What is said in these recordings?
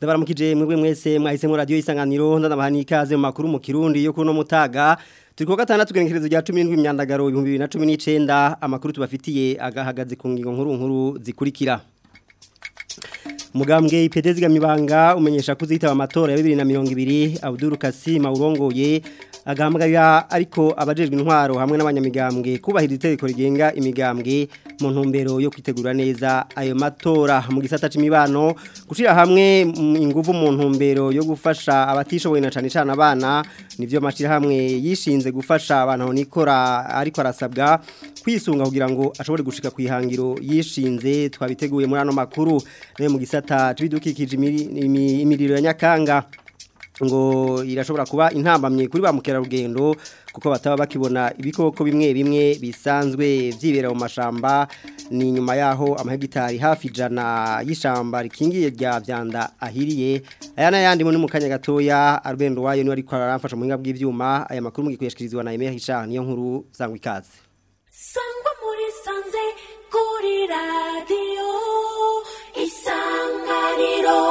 ndabaramukije mwebwe mwese mwahisemo radio isanganiro ndabahani ikaze mu makuru mu Kirundi yo kuno mutaga turiko gatandatu genekerezo rya 17 imyandagaro 2019 amakuru tubafitiye agahagaze ku ngingo nkuru zikurikira. Mugambwe IPD zigamibanga umenyesha kuzitaba amatora ya 2020 Abdul Kasim urongoye agahamagarira ariko abajejwe intwaro hamwe n'abanyamigambwe kubahiriza itegeko rigenga imigambwe mu ntumbero yo kwitegura neza ayo matora mu gisata c'imibano gushira hamwe inguvu mu ntumbero yo gufasha abatishoboye na cane cane abana nivyo mashira hamwe yishinze gufasha abantu aho nikora ariko arasabwa kwisunga kugira ngo ashobore gushika kwihangiro yishinze twabiteguye muri ano makuru nayo mu gisata c'ibidukikije imiriro ya Nyakanga ngo irashobora kuba intambamye kuri ba mukerarugendo kuko bataba bakibona ibikoko bimwe bisanzwe vyibera mu mashamba ni nyuma yaho amahegitari hafi jana y'ishamba rikingiye rya vyanda ahiriye aya n'ayandi mu kanya gatoya Albendo wayo ni ariko aramfasha mu hinga bw'ivyuma aya makuru mugikuyashikirizwa na Emery Richard niyo nkuru zangwa ikaze sangwa muri sanze kuri radio Isanganiro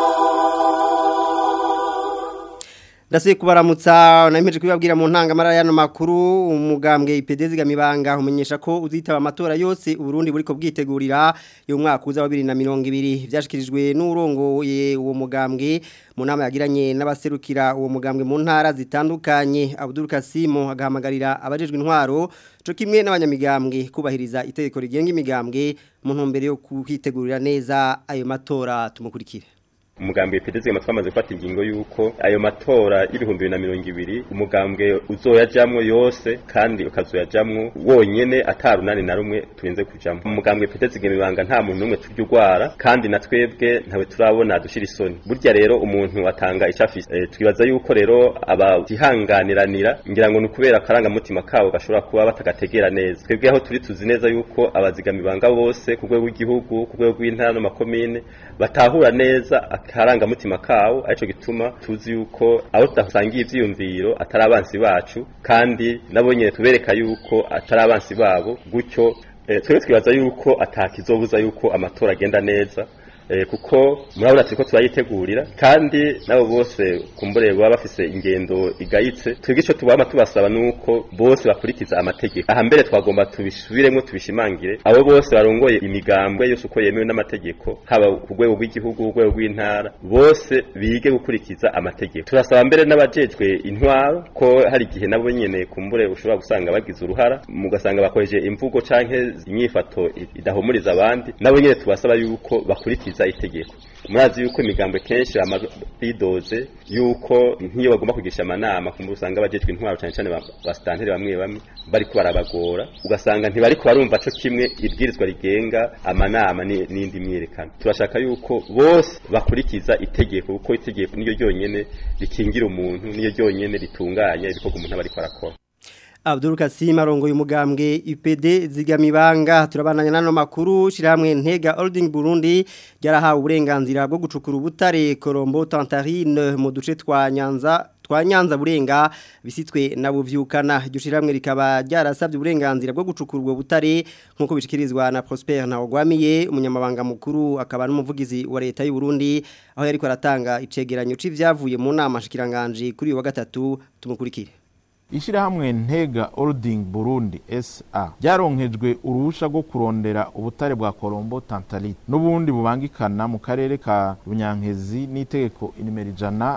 Dase kubaramutsa nayimeje kubabwira mu ntangamara y'ano makuru umugambwe IPD zigamibanga umenyesha ko uzitaba amatora yose Burundi buriko bwitegurira yo mwaka uza wa 2020 vyashikirijwe n'urongoye uwo mugambwe mu nama yagiranye n'abaserukira uwo mugambwe mu ntara zitandukanye Abdul Kasim agahamagarira abajejwe intwaro cyo kimwe n'abanyamigambwe kubahiriza itegeko rigenga imigambwe mu ntumbero yo kwitegurira neza ayo matora tumukurikire. Umugambwe peteze twamaze gufata ingingo yuko ayo matora y'ibihumbi 2020 umugambwe uzoyajamwe yose kandi ukazoyajamwe wonyene atarunani na rumwe turinze kujamwe. Umugambwe peteze gemibanga nta muntu numwe turyugwara kandi natwebwe ntawe turabona dushira isoni. Burya rero umuntu atanga icafise twibaza yuko rero abatihanganiranira ngira ngo nukubera karanga mutima kawo gashobora kuba batagategera neza. Twebwe aho turi tuzi neza yuko abazigamibanga bose ku rwego rw'igihugu ku rwego rw'intara no makomine batahura neza karanga mutima kawo arico gituma tuzi yuko abo tutasangiye ivyiyumviro atarabansi bacu kandi nabonye tubereka yuko atarabansi babo gutyo twibaza yuko atakizobuza yuko amatora agenda neza kuko murabona turiko turayitegurira kandi nabo bose kumbure baba bafise ingendo igayitse twebwe ico tubama tubasaba nuko bose bakurikiza amategeko aha mbere twagomba tubisubiremwo tubishimangire abo bose barongoye imigambwe yose uko yemewe n'amategeko haba ku rwego rw'igihugu ku rwego rw'intara bose bige gukurikiza amategeko turasaba mbere n'abajejwe intwaro ko hari igihe nabo nyene kumbure ushobora gusanga bagize uruhara mugasanga bakoreje imvugo canke inyifato idahumuriza abandi nabo nyene tubasaba yuko bakurikiza itegeko murazi yuko imigambwe kenshi bidoze yuko nkiyo bagomba kugisha amanama kumbe usanga abajejwe intwaro cyane cyane bastantere bamwe bari ko barabagora ugasanga ntibari ko barumva cyo kimwe ibwirizwa rigenga amanama n'indi myerekano turashaka yuko bose bakurikiza itegeko kuko itegeko niyo ryonyene rikingira umuntu niyo ryonyene ritunganya ibikorwa umuntu aba ari arakora. Abdul Kasim arongoye umugambwe IPD zigamibanga turabananya nano makuru shiramwe Ntega Holding Burundi yarahawe uburenganzira bwo gucukura ubutare Colombo Tantarine mu duce twa Nyanza burenga bisitwe na buvyukana gishiramwe rikaba ryarasabye uburenganzira bwo gucukura ubwo butare nkuko bishikirizwa na Prosper Ntawagwamiye umunyamabanga mukuru akaba n'umuvugizi wa leta y'u Burundi aho yariko aratanga icegeranyo c'ivyavuye mu nama shikiranganje kuri wa gatatu tumukurikire. Ishirahamwe Ntega Holding Burundi SA ryaronkejwe uruhusha rwo kurondera ubutare bwa Colombo Tantalite n'ubundi bubangikana mu karere ka Bunyankezi n'itegeko inimero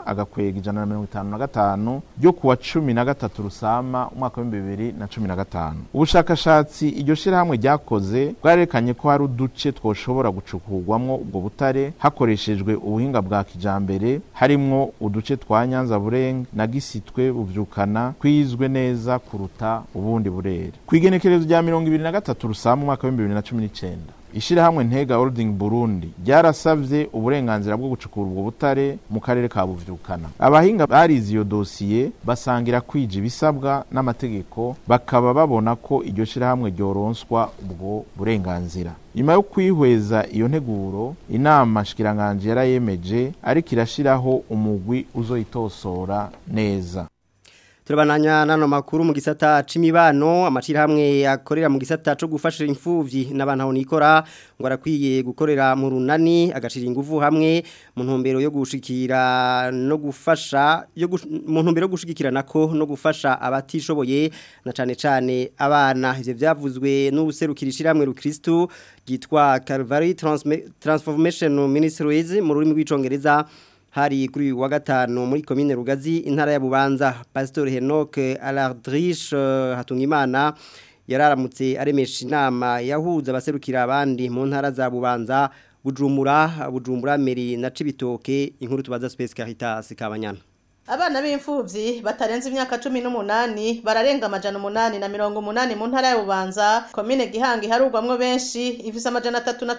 100/155 ryo kuwa 13 Rusama umwaka wa 2015. Ubushakashatsi iryo shirahamwe ryakoze bwarekanye ko hari uduce twoshobora gucukurwamwo ubwo butare hakoreshejwe ubuhinga bwa kijambere harimwo uduce twa Nyanza burenga na Gisitwe buvyukana izwe neza kuruta ubundi burere kwigenekerezo rya 2023 Rusama umwaka wa 2019 ishirahamwe Ntega Holding Burundi ryarasavye uburenganzira bwo gucukura ubwo butare mu karere ka Buvyukana abahinga barize iyo dosiye basangira kwije bisabwa n'amategeko bakaba babona ko iryo shirahamwe ryoronswa ubwo burenganzira nyuma yo kwihweza iyo nteguro inama shikiranganje yarayemeje ariko irashiraho umugwi uzoyitosora neza. Turabananya nano makuru mu gisata c'imibano amashirahamwe akorera mu gisata cyo gufasha imfuvyi n'abantu nikora ngo arakwiye gukorera mu runani agashira ingufu hamwe mu ntumbero yo gushikira no gufasha mu ntumbero yo gushigikirana ko no gufasha abatishoboye na cane abana ivyo byavuzwe n'ubuserukira ishiramwe rukristo gitwa Calvary Transformation Ministries mu rurimi rw'icongereza hari kuri wa gatanu muri commune Rugazi intara ya Bubanza Pastor Henoc Alardriche Hatungimana yararamutse aremesha inama yahuza abaserukira abandi mu ntara za Bubanza Bujumbura Meri na Cibitoke inkuru tubaza Space Caritas Kabanyana. Abana b'imfuvyi batarenze imyaka 18 bararenga amajana 880 mu ntara ya Bubanza commune Gihanga harugwamwe benshi ifise amajana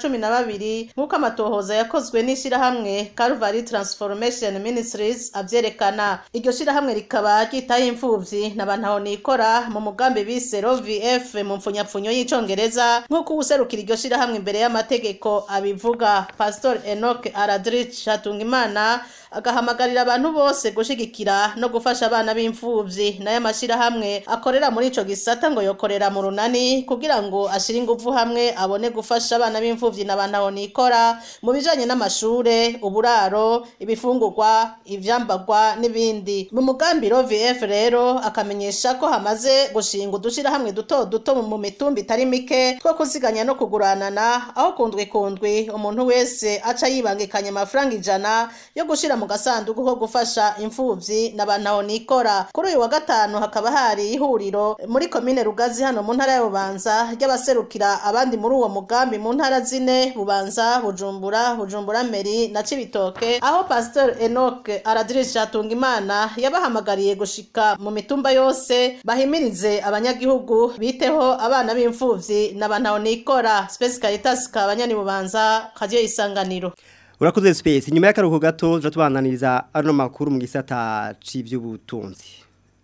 312 nkuko amatohoza yakozwe n'ishira hamwe Calvary Transformation Ministries avyerekana iryo shira hamwe rikaba gitaye imfuvyi n'abantu nikora mu mugambi bise ROVF mu mfunyapfunyo y'icongereza nkuko userukira iryo shira hamwe imbere y'amategeko abivuga Pastor Enoch Aradrich Hatungimana agahamagarira abantu bose gushigikira no gufasha abana b'imfuvyi naye amashira hamwe akorera muri ico gisata ngo yokorera mu runani kugira ngo ashire ingufu hamwe abone gufasha abana b'imfuvyi n'abantu nikora mu bijanye n'amashure uburaro ibifungurwa ivyambagwa n'ibindi mu mugambi ROVF rero akamenyesha ko hamaze gushinga udushira hamwe duto mu mitumba itari mike two kuziganya no kuguranana aho kundwe umuntu wese aca yibangikanya amafaranga 100 yo gushira mu gasanduku ko gufasha imfuvyi n'abantu nikora kuri uyu wa gatanu hakaba hari ihuriro muri commune Rugazi hano mu ntara ya Bubanza ry'abaserukira abandi muri uwo mugambi mu ntara zine Bubanza Bujumbura Meri na Cibitoke aho Pastor Enoch Aradrich Hatungimana yabahamagariye gushika mu mitumba yose bahimirize abanyagihugu biteho abana b'imfuvyi n'abantu nikora Space Caritas Kabanyani Bubanza Radio Isanganiro. Urakoze Space nyuma y'akaruhuko gato je tubandaniriza ano makuru mu gisata c'ivy'ubutunzi.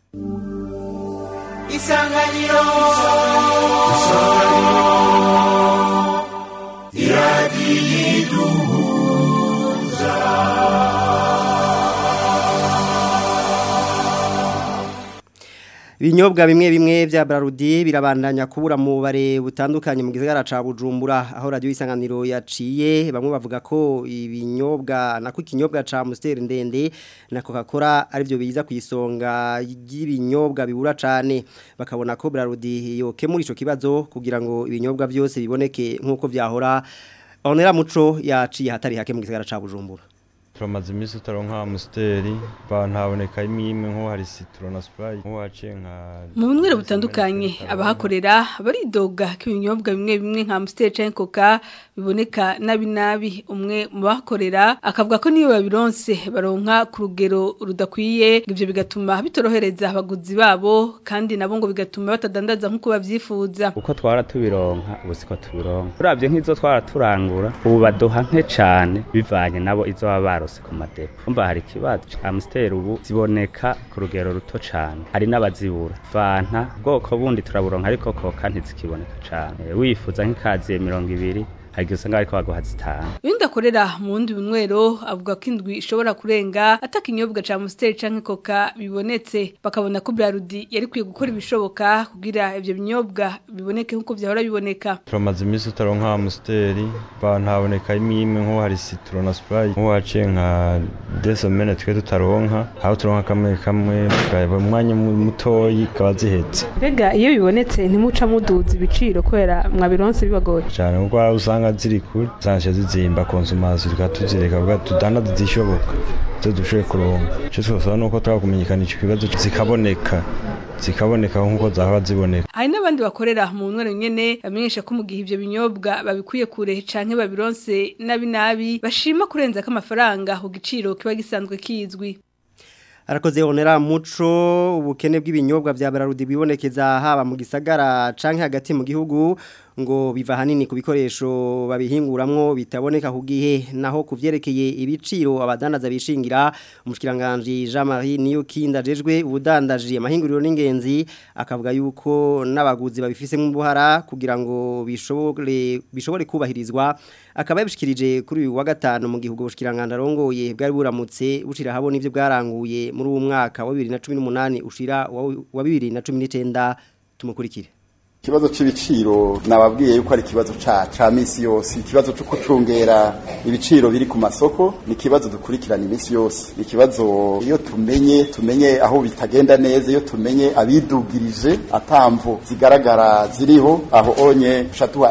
Isanganiro Ibinyobwa bimwe vya Brarudi birabandanya kubura mu bare butandukanye mu gisagara ca Bujumbura aho radio Isanganiro yaciye bamwe bavuga ko ibinyobwa nako ikinyobwa ca Amstel ndende na Coca-Cola ari byo biza kwisonga y'ibinyobwa bibura cane bakabona ko Brarudi yoke muri ico kibazo kugira ngo ibinyobwa byose biboneke nkuko vyahora onera muco yaciye hatari hake mu gisagara ca Bujumbura. Turamaze imisi utaronka Amstel bantaboneka imwe nko hari Citron na Sprite nko wace nka mu bunwere butandukanye abahakorera baridoga ko ibinyobwa bimwe nka Amstel canke Coca biboneka nabi umwe mu bakorera akavuga ko niyo babironse baronka ku rugero rudakwiye ivyo bigatuma bitorohereza abaguzi babo kandi nabo ngo bigatuma batadandaza nkuko bavyifuza uko twara tubironka ubusiko tubironka uravye nk'izo twara turangura ubu badoha nke cane bivanye nabo izo baba ku madepo mba hari kibazo Amstel ubu ziboneka ku rugero ruto cane hari n'abazibura Fanta bwoko bundi turaburonka ariko Coca ntizikiboneka cane wifuza nk'ikaziye 200 hagiye usanga ariko baguha zitanu Winda korera mu wundi bunwero avuga ko indwi ishobora kurenga atakinyobwa ca Amstel canke Coca bibonetse bakabona ko Brarudi yari kwiye gukora ibishoboka kugira ivyo binyobwa biboneke nkuko vyahora biboneka turamaze imisi utaronka Amstel bantaboneka imwe nko hari Citron na Sprite nko wace nka desomene twe tutaronka aho turonka kamwe bwa mwanya mutoyi kabazihetse Bega iyo bibonetse ntimuca muduza ibiciro kwera mwabironse bibagoye cyane ubwo usanga ziri kuri zanshe zizimba konsumazi tukatuzireka bwa tudana zishoboka zo dushoye kuronka cyo twose nuko twakumenyekana ico kibazo zikaboneka nkuko zahora ziboneka hari n'abandi bakorera mu bunwero nyene bamenyesha ko mu gihe ivyo binyobwa babikuye kure canke babironse nabi bashima kurenza ko amafaranga ku giciro kiba gisanzwe kizwi Arakoze onera muco ubukene bw'ibinyobwa vya Brarudi bibonekeza haba mu gisagara canke hagati mu gihugu ngo biva hanini ku bikoresho babihinguramwo bitaboneka ku gihe naho kuvyerekeye ibiciro abadandaza bishingira umushikiranganje Jean-Marie Niyokindi ajejwe ubudandaji amahinguriro n'ingenzi akavuga yuko n'abaguzi babifise mu buhara kugira ngo bishobore kubahirizwa akaba yabishikirije kuri uyu wa gatanu mu gihugu ubushikiranganje arongoye bwari buramutse bushira habona ivyo bwaranguye muri uwo mwaka wa 2018 ushira wa 2019 tumukurikire. Ikibazo c'ibiciro nababwiye yuko ari ikibazo ca misi yose, ikibazo cyo kucungera ibiciro biri ku masoko ni ikibazo dukurikirana imisi yose. Ikibazo iyo tumenye aho bitagenda neza, iyo tumenye abidugirije atamvo zigaragara ziriho aho onye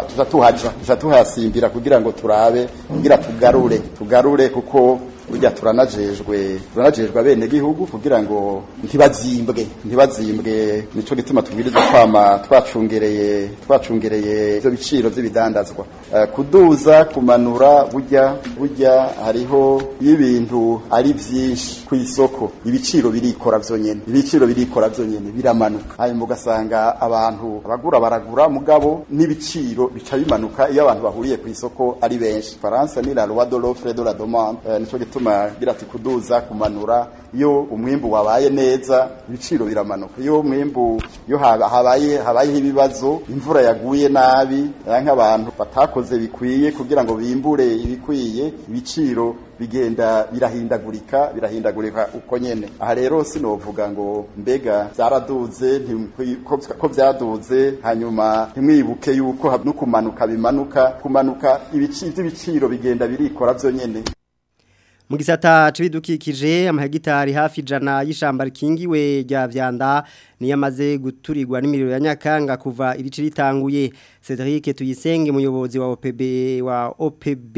tuhasimbira kugira ngo turabe kugira tugarure kuko burya turanajejwe abene gihugu kugira ngo ntibazimbwe nico gituma tubwiriza kwama twacungereye ivyo biciro vy'ibidandazwa kuduza kumanura burya hariho y'ibintu ari vyinshi ku isoko ibiciro birikora vyonyene biramanuka hanyuma ugasanga abantu abagura baragura mugabo n'ibiciro bica bimanuka iyo abantu bahuriye ku isoko ari benshi. France ni la loi de l'offre et de la demande nico gituma birati kuduza kumanura iyo umwimbu wabaye neza ibiciro biramanuka iyo habaye ibibazo imvura yaguye nabi nk'abantu batakoze bikwiye kugira ngo bimbure ibikwiye ibiciro bigenda birahindagurika uko nyene. Aha rero sinovuga ngo mbega byaraduze ko byaduze hanyuma ntimwibuke yuko no kumanuka ibiciro bigenda birikora byo nyene. Mu gisata c'ibidukikije amahegitari hafi jana y'ishamba rikingiwe rya Vyanda niyamaze guturirwa n'imiriro ya Nyakanga kuva ibiciri ritanguye. Cedric Tuyisenge umuyobozi wa OPB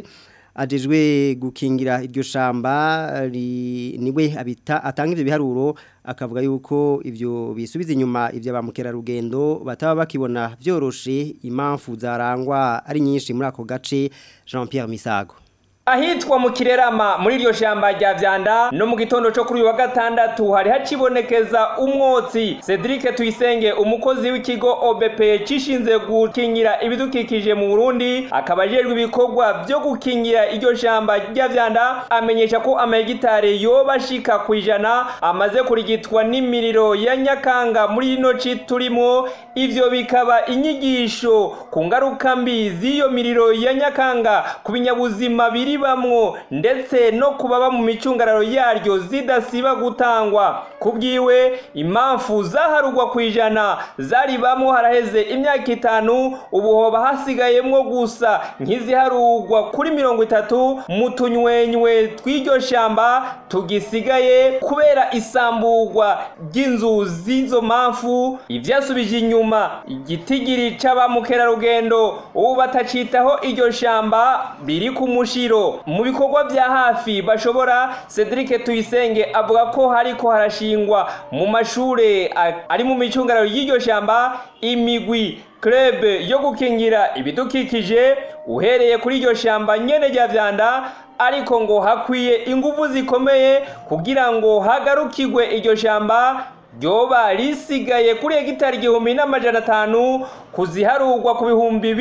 ajejwe gukingira iryo shamba niwe atanga ivyo biharuro akavuga yuko ivyo bisubiza inyuma ivyo bamukerarugendo bataba bakibona vyoroshe impamvu zarangwa ari nyinshi muri ako gace. Jean-Pierre Misago ahitwa mu Kirerama muri iryo shamba rya Vyanda no mu gitondo cyo kuri uyu wa gatandatu hari hacibonekeza umwotsi. Cedric Tuyisenge umukozi w'ikigo OBP cishinze gukingira ibidukikije mu Burundi akabajejwe ibikorwa byo gukingira iryo shamba rya Vyanda amenyesha ko amahegitare yobashika kwijana amaze kurigitwa n'imiriro ya Nyakanga muri ino ci turimo. Ivyo bikaba inyigisho ku ngaruka mbi z'iyo miriro ya Nyakanga ku binyabuzima biri bamwo ndetse no kubaba mu micungararo yaryo zidasiba gutangwa. Kubwiwe impamvu zaharugwa kwijana zari bamwo haraheze imyaka 5 ubuhoba hasigayemwo gusa nkiziharugwa kuri 30 mu tunywenywe tw'iryo shamba tugisigaye kubera isambugwa ry'inzu z'izo mpamvu. Ivyasubije inyuma igitigiri c'abamukerarugendo ubu batacitaho iryo shamba biri ku mushiro mu bikorwa bya hafi bashobora. Cedric Tuyisenge avuga ko hariko harashingwa mu mashure ari mu micungararo y'iryo shamba imigwi club yo gukingira ibidukikije uhereye kuri iryo shamba nyene rya Vyanda, ariko ngo hakwiye ingufu zikomeye kugira ngo hagarukirwe iryo shamba ryoba risigaye kuri hegitari 1500 kuziharugwa ku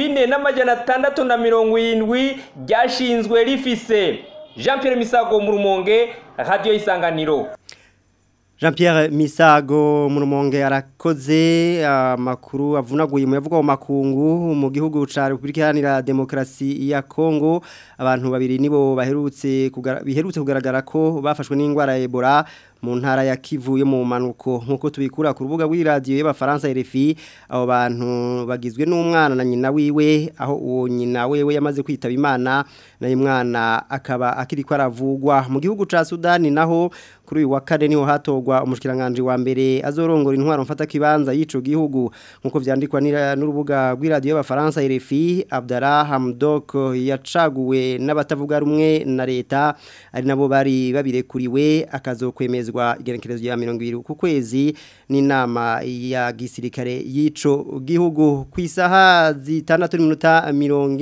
4670 ryashinzwe rifise. Jean-Pierre Misago mu Rumonge, Radio Isanganiro. Jean-Pierre Misago mu Rumonge arakoze amakuru avunaguye mu yavuga mu makungu mu gihugu ca Republika Iharanira Demokarasi ya Kongo. Abantu babiri nibo biherutse kugaragara ko bafashwe n'ingwara ya Ebola mu ntara ya Kivu yo mu manuko nkuko tubikura ku rubuga rw'iradio y'abafaransa RFI. Abo bantu bagizwe n'umwana na nyina wiwe, aho uwo nyina wewe yamaze kwitaba Imana na umwana akaba akiri ko aravugwa. Mu gihugu ca Sudani naho kuri uyu wa kane niho hatogwa umushikiranganje wa mbere azorongora intwaro mfata kibanza y'ico gihugu nkuko vyandikwa n'urubuga rw'iradio y'abafaransa RFI. Abdallah Hamdok yacaguwe n'abatavuga rumwe na leta ari nabo bari babirekuriwe akazokwemeza igenekerezo ya 20 ku kwezi n'inama ya gisirikare y'ico gihugu. Ku isaha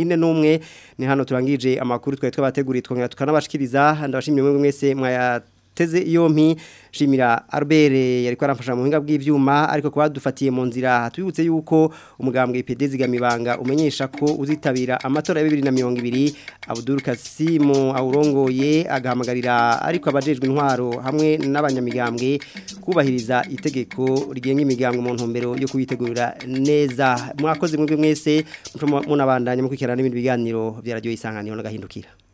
6:41 ni hano turangije amakuru twari twabateguriye twongera tukanabashikiriza. Ndabashimye mwese mwaya baduteze yompi shimira Albert yariko aramfasha mu buhinga bw'ivyuma ariko kwa dufatiye mu nzira tubibutse yuko umugambwe IPD zigamibanga umenyesha ko uzitabira amatora ya 2020 Abdul Kasim awurongoye agahamagarira ariko abajejwe intwaro hamwe n'abanyamigambwe kubahiriza itegeko rigenga imigambwe mu ntumbero yo kuyitegurira neza mwakoze mwebwe mwese munabandanya mu kwikirana n'ibindi biganiro bya radio Isanganiro n'agahindukira